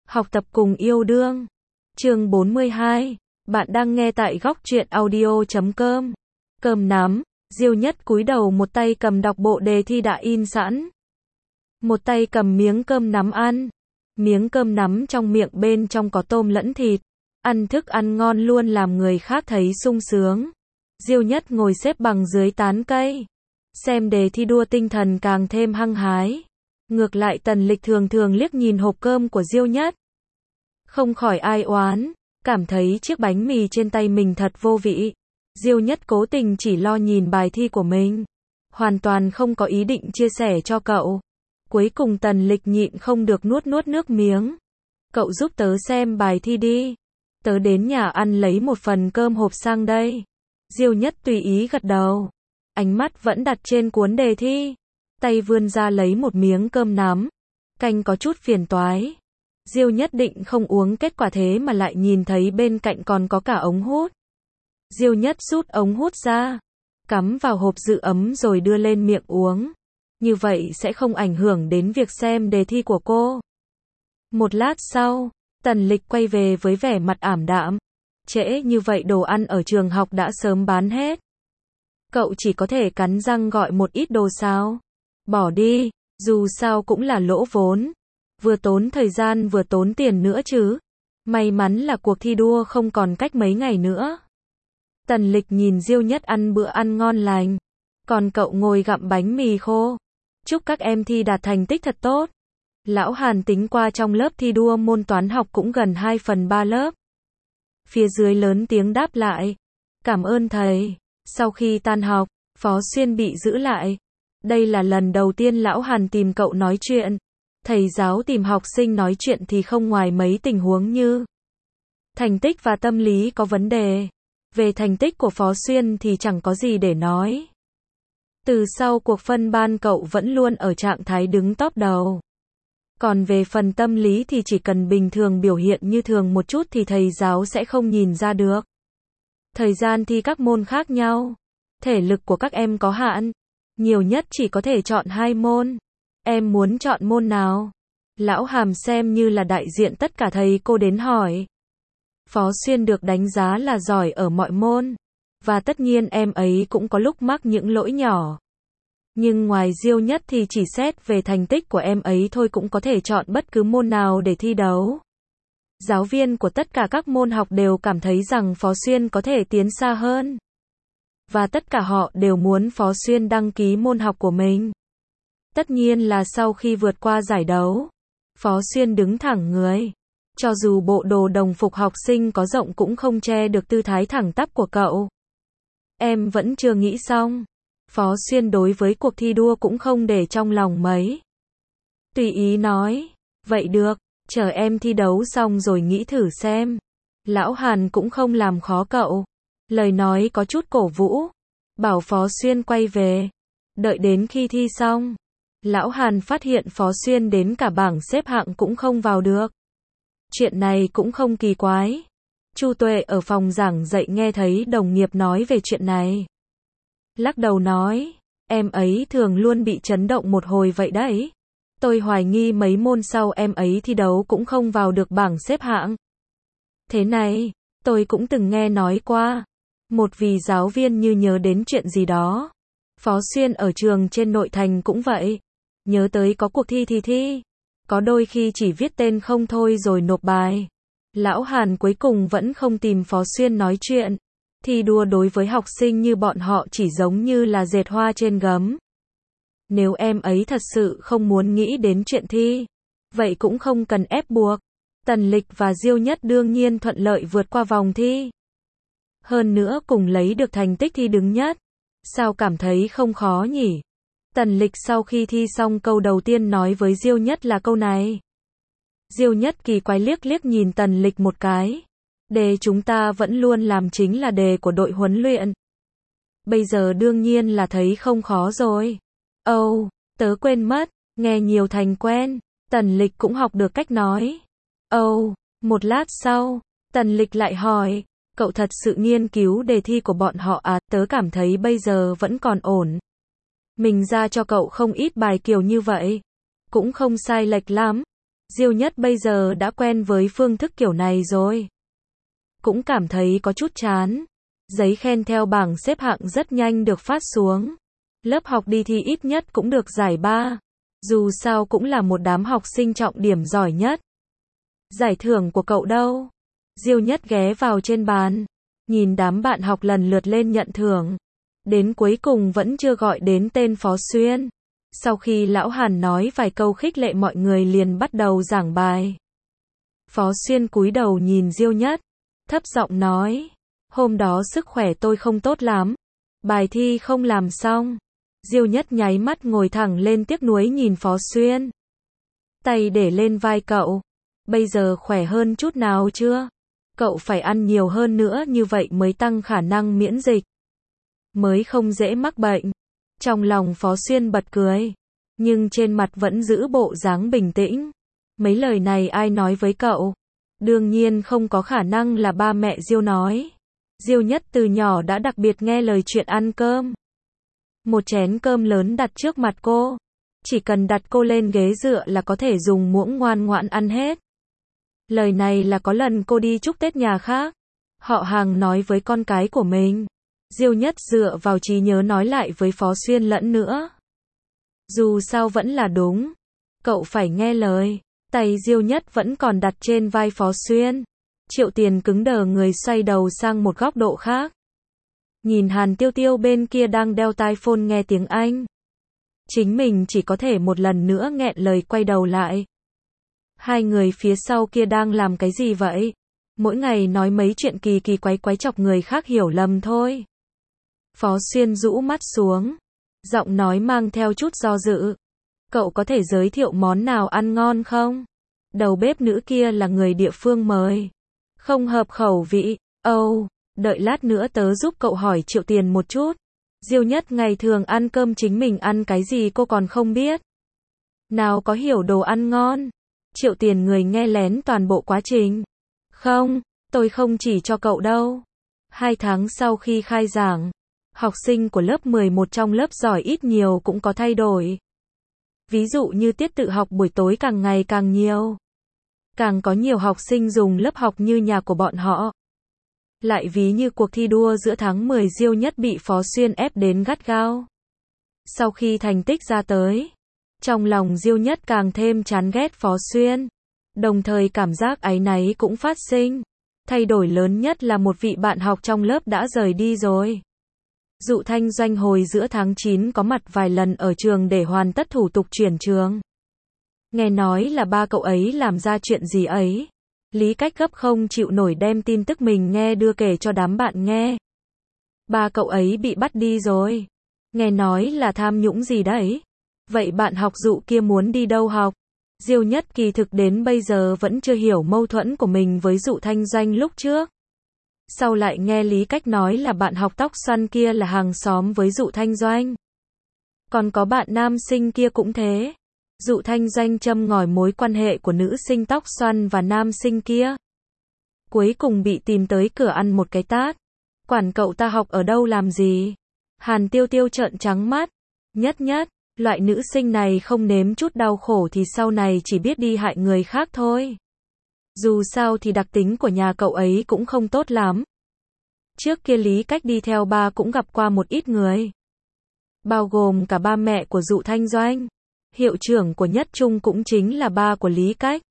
Học tập cùng yêu đương. Chương 42. Bạn đang nghe tại góc truyện audio.com. Cơm nắm. Diêu Nhất cúi đầu một tay cầm đọc bộ đề thi đã in sẵn. Một tay cầm miếng cơm nắm ăn. Miếng cơm nắm trong miệng bên trong có tôm lẫn thịt. Ăn thức ăn ngon luôn làm người khác thấy sung sướng. Diêu Nhất ngồi xếp bằng dưới tán cây. Xem đề thi đua tinh thần càng thêm hăng hái. Ngược lại Tần Lịch thường thường liếc nhìn hộp cơm của Diêu Nhất. Không khỏi ai oán, cảm thấy chiếc bánh mì trên tay mình thật vô vị. Diêu Nhất cố tình chỉ lo nhìn bài thi của mình. Hoàn toàn không có ý định chia sẻ cho cậu. Cuối cùng Tần Lịch nhịn không được nuốt nước miếng. Cậu giúp tớ xem bài thi đi. Tớ đến nhà ăn lấy một phần cơm hộp sang đây. Diêu Nhất tùy ý gật đầu. Ánh mắt vẫn đặt trên cuốn đề thi. Tay vươn ra lấy một miếng cơm nắm. Canh có chút phiền toái. Diêu Nhất định không uống, kết quả thế mà lại nhìn thấy bên cạnh còn có cả ống hút. Diêu Nhất rút ống hút ra, cắm vào hộp giữ ấm rồi đưa lên miệng uống. Như vậy sẽ không ảnh hưởng đến việc xem đề thi của cô. Một lát sau, Tần Lịch quay về với vẻ mặt ảm đạm. Trễ như vậy đồ ăn ở trường học đã sớm bán hết. Cậu chỉ có thể cắn răng gọi một ít đồ sao. Bỏ đi, dù sao cũng là lỗ vốn. Vừa tốn thời gian vừa tốn tiền nữa chứ. May mắn là cuộc thi đua không còn cách mấy ngày nữa. Tần Lịch nhìn Diêu Nhất ăn bữa ăn ngon lành. Còn cậu ngồi gặm bánh mì khô. Chúc các em thi đạt thành tích thật tốt. Lão Hàn tính qua trong lớp thi đua môn toán học cũng gần 2/3 lớp. Phía dưới lớn tiếng đáp lại. Cảm ơn thầy. Sau khi tan học, Phó Xuyên bị giữ lại. Đây là lần đầu tiên Lão Hàn tìm cậu nói chuyện. Thầy giáo tìm học sinh nói chuyện thì không ngoài mấy tình huống như thành tích và tâm lý có vấn đề. Về thành tích của Phó Xuyên thì chẳng có gì để nói. Từ sau cuộc phân ban cậu vẫn luôn ở trạng thái đứng top đầu. Còn về phần tâm lý thì chỉ cần bình thường biểu hiện như thường một chút thì thầy giáo sẽ không nhìn ra được. Thời gian thi các môn khác nhau. Thể lực của các em có hạn. Nhiều nhất chỉ có thể chọn 2 môn. Em muốn chọn môn nào? Lão Hàm xem như là đại diện tất cả thầy cô đến hỏi. Phó Xuyên được đánh giá là giỏi ở mọi môn. Và tất nhiên em ấy cũng có lúc mắc những lỗi nhỏ. Nhưng ngoài Diêu Nhất thì chỉ xét về thành tích của em ấy thôi cũng có thể chọn bất cứ môn nào để thi đấu. Giáo viên của tất cả các môn học đều cảm thấy rằng Phó Xuyên có thể tiến xa hơn. Và tất cả họ đều muốn Phó Xuyên đăng ký môn học của mình. Tất nhiên là sau khi vượt qua giải đấu, Phó Xuyên đứng thẳng người. Cho dù bộ đồ đồng phục học sinh có rộng cũng không che được tư thái thẳng tắp của cậu. Em vẫn chưa nghĩ xong. Phó Xuyên đối với cuộc thi đua cũng không để trong lòng mấy. Tùy ý nói, vậy được, chờ em thi đấu xong rồi nghĩ thử xem. Lão Hàn cũng không làm khó cậu. Lời nói có chút cổ vũ. Bảo Phó Xuyên quay về. Đợi đến khi thi xong, Lão Hàn phát hiện Phó Xuyên đến cả bảng xếp hạng cũng không vào được. Chuyện này cũng không kỳ quái. Chu Tuệ ở phòng giảng dạy nghe thấy đồng nghiệp nói về chuyện này. Lắc đầu nói, em ấy thường luôn bị chấn động một hồi vậy đấy. Tôi hoài nghi mấy môn sau em ấy thi đấu cũng không vào được bảng xếp hạng. Thế này, tôi cũng từng nghe nói qua. Một vị giáo viên như nhớ đến chuyện gì đó. Phó Xuyên ở trường trên nội thành cũng vậy. Nhớ tới có cuộc thi thì thi. Có đôi khi chỉ viết tên không thôi rồi nộp bài. Lão Hàn cuối cùng vẫn không tìm Phó Xuyên nói chuyện. Thi đua đối với học sinh như bọn họ chỉ giống như là dệt hoa trên gấm. Nếu em ấy thật sự không muốn nghĩ đến chuyện thi, vậy cũng không cần ép buộc. Tần Lịch và Diêu Nhất đương nhiên thuận lợi vượt qua vòng thi. Hơn nữa cùng lấy được thành tích thi đứng nhất. Sao cảm thấy không khó nhỉ? Tần Lịch sau khi thi xong câu đầu tiên nói với Diêu Nhất là câu này. Diêu Nhất kỳ quái liếc nhìn Tần Lịch một cái. Đề chúng ta vẫn luôn làm chính là đề của đội huấn luyện. Bây giờ đương nhiên là thấy không khó rồi. Âu, tớ quên mất, nghe nhiều thành quen. Tần Lịch cũng học được cách nói. Âu, một lát sau, Tần Lịch lại hỏi. Cậu thật sự nghiên cứu đề thi của bọn họ à? Tớ cảm thấy bây giờ vẫn còn ổn. Mình ra cho cậu không ít bài kiểu như vậy. Cũng không sai lệch lắm. Diêu Nhất bây giờ đã quen với phương thức kiểu này rồi. Cũng cảm thấy có chút chán. Giấy khen theo bảng xếp hạng rất nhanh được phát xuống. Lớp học đi thi ít nhất cũng được giải 3. Dù sao cũng là một đám học sinh trọng điểm giỏi nhất. Giải thưởng của cậu đâu? Diêu Nhất ghé vào trên bàn. Nhìn đám bạn học lần lượt lên nhận thưởng. Đến cuối cùng vẫn chưa gọi đến tên Phó Xuyên. Sau khi lão Hàn nói vài câu khích lệ mọi người liền bắt đầu giảng bài. Phó Xuyên cúi đầu nhìn Diêu Nhất. Thấp giọng nói. Hôm đó sức khỏe tôi không tốt lắm. Bài thi không làm xong. Diêu Nhất nháy mắt ngồi thẳng lên tiếc nuối nhìn Phó Xuyên. Tay để lên vai cậu. Bây giờ khỏe hơn chút nào chưa? Cậu phải ăn nhiều hơn nữa như vậy mới tăng khả năng miễn dịch. Mới không dễ mắc bệnh. Trong lòng Phó Xuyên bật cười. Nhưng trên mặt vẫn giữ bộ dáng bình tĩnh. Mấy lời này ai nói với cậu? Đương nhiên không có khả năng là ba mẹ Diêu nói. Diêu Nhất từ nhỏ đã đặc biệt nghe lời chuyện ăn cơm. Một chén cơm lớn đặt trước mặt cô. Chỉ cần đặt cô lên ghế dựa là có thể dùng muỗng ngoan ngoãn ăn hết. Lời này là có lần cô đi chúc Tết nhà khác. Họ hàng nói với con cái của mình. Diêu Nhất dựa vào trí nhớ nói lại với Phó Xuyên lẫn nữa. Dù sao vẫn là đúng. Cậu phải nghe lời. Tay Diêu Nhất vẫn còn đặt trên vai Phó Xuyên. Triệu Tiền cứng đờ người xoay đầu sang một góc độ khác. Nhìn Hàn Tiêu Tiêu bên kia đang đeo tai phone nghe tiếng Anh. Chính mình chỉ có thể một lần nữa nghẹn lời quay đầu lại. Hai người phía sau kia đang làm cái gì vậy? Mỗi ngày nói mấy chuyện kỳ kỳ quái quái chọc người khác hiểu lầm thôi. Phó Xuyên rũ mắt xuống. Giọng nói mang theo chút do dự. Cậu có thể giới thiệu món nào ăn ngon không? Đầu bếp nữ kia là người địa phương mời. Không hợp khẩu vị. Đợi lát nữa tớ giúp cậu hỏi Triệu Tiền một chút. Diêu Nhất ngày thường ăn cơm chính mình ăn cái gì cô còn không biết. Nào có hiểu đồ ăn ngon. Triệu Tiền người nghe lén toàn bộ quá trình. Không, tôi không chỉ cho cậu đâu. 2 tháng sau khi khai giảng, học sinh của lớp 11 trong lớp giỏi ít nhiều cũng có thay đổi. Ví dụ như tiết tự học buổi tối càng ngày càng nhiều. Càng có nhiều học sinh dùng lớp học như nhà của bọn họ. Lại ví như cuộc thi đua giữa tháng 10 Diêu Nhất bị Phó Xuyên ép đến gắt gao. Sau khi thành tích ra tới, trong lòng Diêu Nhất càng thêm chán ghét Phó Xuyên. Đồng thời cảm giác áy náy cũng phát sinh. Thay đổi lớn nhất là một vị bạn học trong lớp đã rời đi rồi. Dụ Thanh Doanh hồi giữa tháng 9 có mặt vài lần ở trường để hoàn tất thủ tục chuyển trường. Nghe nói là ba cậu ấy làm ra chuyện gì ấy. Lý Cách gấp không chịu nổi đem tin tức mình nghe đưa kể cho đám bạn nghe. Ba cậu ấy bị bắt đi rồi. Nghe nói là tham nhũng gì đấy. Vậy bạn học Dụ kia muốn đi đâu học? Diêu Nhất kỳ thực đến bây giờ vẫn chưa hiểu mâu thuẫn của mình với Dụ Thanh Doanh lúc trước. Sau lại nghe Lý Cách nói là bạn học tóc xoăn kia là hàng xóm với Dụ Thanh Doanh. Còn có bạn nam sinh kia cũng thế. Dụ Thanh Doanh châm ngòi mối quan hệ của nữ sinh tóc xoăn và nam sinh kia. Cuối cùng bị tìm tới cửa ăn một cái tát. Quản cậu ta học ở đâu làm gì? Hàn Tiêu Tiêu trợn trắng mắt. Nhất, loại nữ sinh này không nếm chút đau khổ thì sau này chỉ biết đi hại người khác thôi. Dù sao thì đặc tính của nhà cậu ấy cũng không tốt lắm. Trước kia Lý Cách đi theo ba cũng gặp qua một ít người. Bao gồm cả ba mẹ của Dụ Thanh Doanh. Hiệu trưởng của Nhất Trung cũng chính là ba của Lý Cách.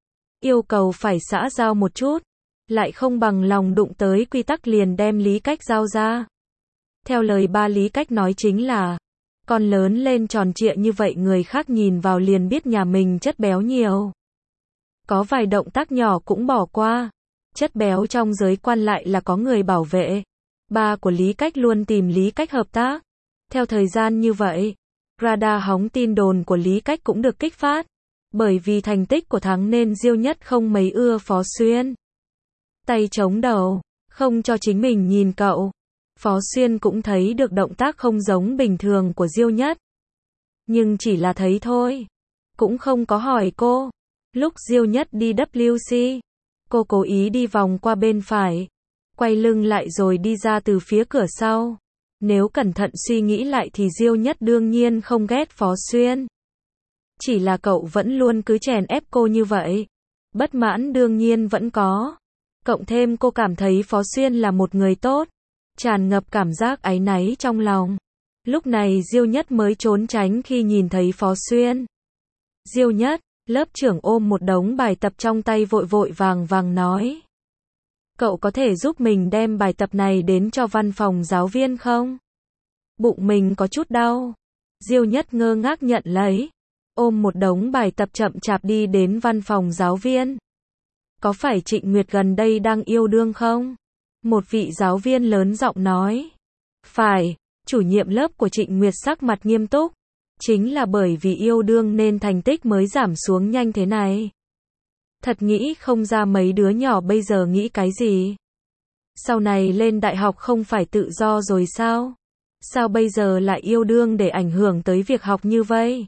Yêu cầu phải xã giao một chút. Lại không bằng lòng đụng tới quy tắc liền đem Lý Cách giao ra. Theo lời ba Lý Cách nói chính là, con lớn lên tròn trịa như vậy người khác nhìn vào liền biết nhà mình chất béo nhiều. Có vài động tác nhỏ cũng bỏ qua. Chất béo trong giới quan lại là có người bảo vệ. Ba của Lý Cách luôn tìm Lý Cách hợp tác. Theo thời gian như vậy, radar hóng tin đồn của Lý Cách cũng được kích phát. Bởi vì thành tích của thắng nên Diêu Nhất không mấy ưa Phó Xuyên. Tay chống đầu, không cho chính mình nhìn cậu. Phó Xuyên cũng thấy được động tác không giống bình thường của Diêu Nhất. Nhưng chỉ là thấy thôi. Cũng không có hỏi cô. Lúc Diêu Nhất đi WC, cô cố ý đi vòng qua bên phải. Quay lưng lại rồi đi ra từ phía cửa sau. Nếu cẩn thận suy nghĩ lại thì Diêu Nhất đương nhiên không ghét Phó Xuyên. Chỉ là cậu vẫn luôn cứ chèn ép cô như vậy. Bất mãn đương nhiên vẫn có. Cộng thêm cô cảm thấy Phó Xuyên là một người tốt. Tràn ngập cảm giác áy náy trong lòng. Lúc này Diêu Nhất mới trốn tránh khi nhìn thấy Phó Xuyên. Diêu Nhất, lớp trưởng ôm một đống bài tập trong tay vội vội vàng vàng nói. Cậu có thể giúp mình đem bài tập này đến cho văn phòng giáo viên không? Bụng mình có chút đau. Diêu Nhất ngơ ngác nhận lấy. Ôm một đống bài tập chậm chạp đi đến văn phòng giáo viên. Có phải Trịnh Nguyệt gần đây đang yêu đương không? Một vị giáo viên lớn giọng nói. Phải, chủ nhiệm lớp của Trịnh Nguyệt sắc mặt nghiêm túc. Chính là bởi vì yêu đương nên thành tích mới giảm xuống nhanh thế này. Thật nghĩ không ra mấy đứa nhỏ bây giờ nghĩ cái gì. Sau này lên đại học không phải tự do rồi sao? Sao bây giờ lại yêu đương để ảnh hưởng tới việc học như vậy?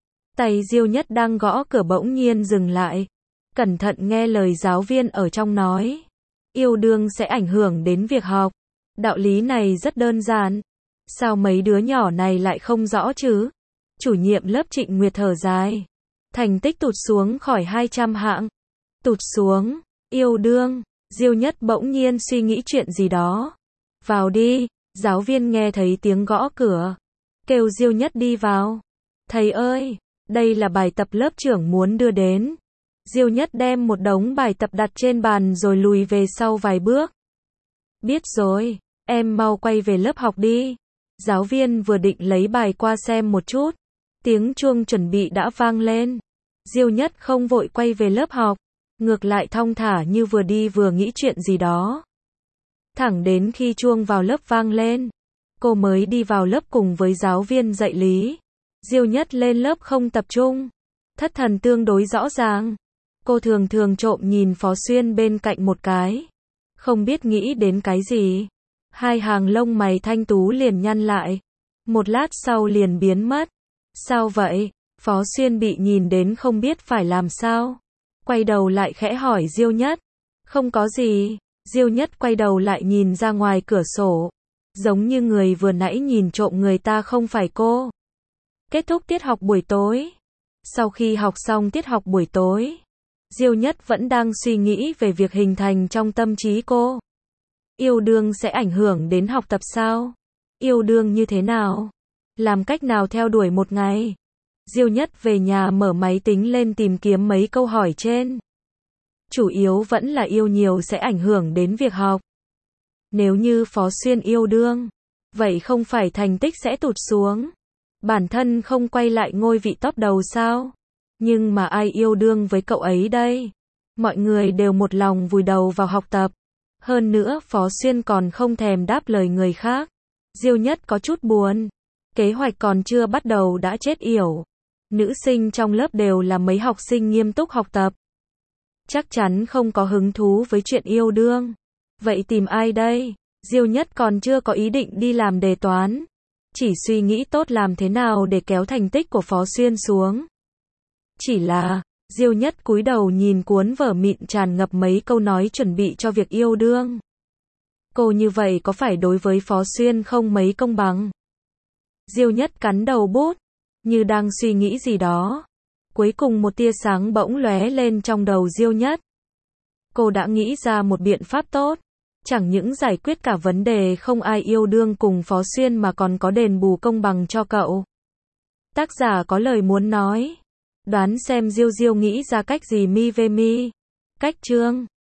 Tay Diêu Nhất đang gõ cửa bỗng nhiên dừng lại. Cẩn thận nghe lời giáo viên ở trong nói. Yêu đương sẽ ảnh hưởng đến việc học. Đạo lý này rất đơn giản. Sao mấy đứa nhỏ này lại không rõ chứ? Chủ nhiệm lớp Trịnh Nguyệt thở dài. Thành tích tụt xuống khỏi 200 hạng. Tụt xuống, yêu đương. Diêu Nhất bỗng nhiên suy nghĩ chuyện gì đó. Vào đi, giáo viên nghe thấy tiếng gõ cửa. Kêu Diêu Nhất đi vào. Thầy ơi, đây là bài tập lớp trưởng muốn đưa đến. Diêu Nhất đem một đống bài tập đặt trên bàn rồi lùi về sau vài bước. Biết rồi, em mau quay về lớp học đi. Giáo viên vừa định lấy bài qua xem một chút. Tiếng chuông chuẩn bị đã vang lên. Diêu Nhất không vội quay về lớp học. Ngược lại thong thả như vừa đi vừa nghĩ chuyện gì đó. Thẳng đến khi chuông vào lớp vang lên. Cô mới đi vào lớp cùng với giáo viên dạy lý. Diêu Nhất lên lớp không tập trung. Thất thần tương đối rõ ràng. Cô thường thường trộm nhìn Phó Xuyên bên cạnh một cái. Không biết nghĩ đến cái gì. Hai hàng lông mày thanh tú liền nhăn lại. Một lát sau liền biến mất. Sao vậy? Phó Xuyên bị nhìn đến không biết phải làm sao. Quay đầu lại khẽ hỏi Diêu Nhất. Không có gì. Diêu Nhất quay đầu lại nhìn ra ngoài cửa sổ. Giống như người vừa nãy nhìn trộm người ta không phải cô. Kết thúc tiết học buổi tối. Sau khi học xong tiết học buổi tối, Diêu Nhất vẫn đang suy nghĩ về việc hình thành trong tâm trí cô. Yêu đương sẽ ảnh hưởng đến học tập sao? Yêu đương như thế nào? Làm cách nào theo đuổi một ngày? Diêu Nhất về nhà mở máy tính lên tìm kiếm mấy câu hỏi trên. Chủ yếu vẫn là yêu nhiều sẽ ảnh hưởng đến việc học. Nếu như Phó Xuyên yêu đương, vậy không phải thành tích sẽ tụt xuống. Bản thân không quay lại ngôi vị top đầu sao? Nhưng mà ai yêu đương với cậu ấy đây? Mọi người đều một lòng vùi đầu vào học tập. Hơn nữa Phó Xuyên còn không thèm đáp lời người khác. Diêu Nhất có chút buồn. Kế hoạch còn chưa bắt đầu đã chết yểu. Nữ sinh trong lớp đều là mấy học sinh nghiêm túc học tập. Chắc chắn không có hứng thú với chuyện yêu đương. Vậy tìm ai đây? Diêu Nhất còn chưa có ý định đi làm đề toán. Chỉ suy nghĩ tốt làm thế nào để kéo thành tích của Phó Xuyên xuống. Chỉ là, Diêu Nhất cúi đầu nhìn cuốn vở mịn tràn ngập mấy câu nói chuẩn bị cho việc yêu đương. Cô như vậy có phải đối với Phó Xuyên không mấy công bằng? Diêu Nhất cắn đầu bút, như đang suy nghĩ gì đó. Cuối cùng một tia sáng bỗng lóe lên trong đầu Diêu Nhất. Cô đã nghĩ ra một biện pháp tốt. Chẳng những giải quyết cả vấn đề không ai yêu đương cùng Phó Xuyên mà còn có đền bù công bằng cho cậu. Tác giả có lời muốn nói. Đoán xem Diêu Diêu nghĩ ra cách gì mi về mi. Cách chương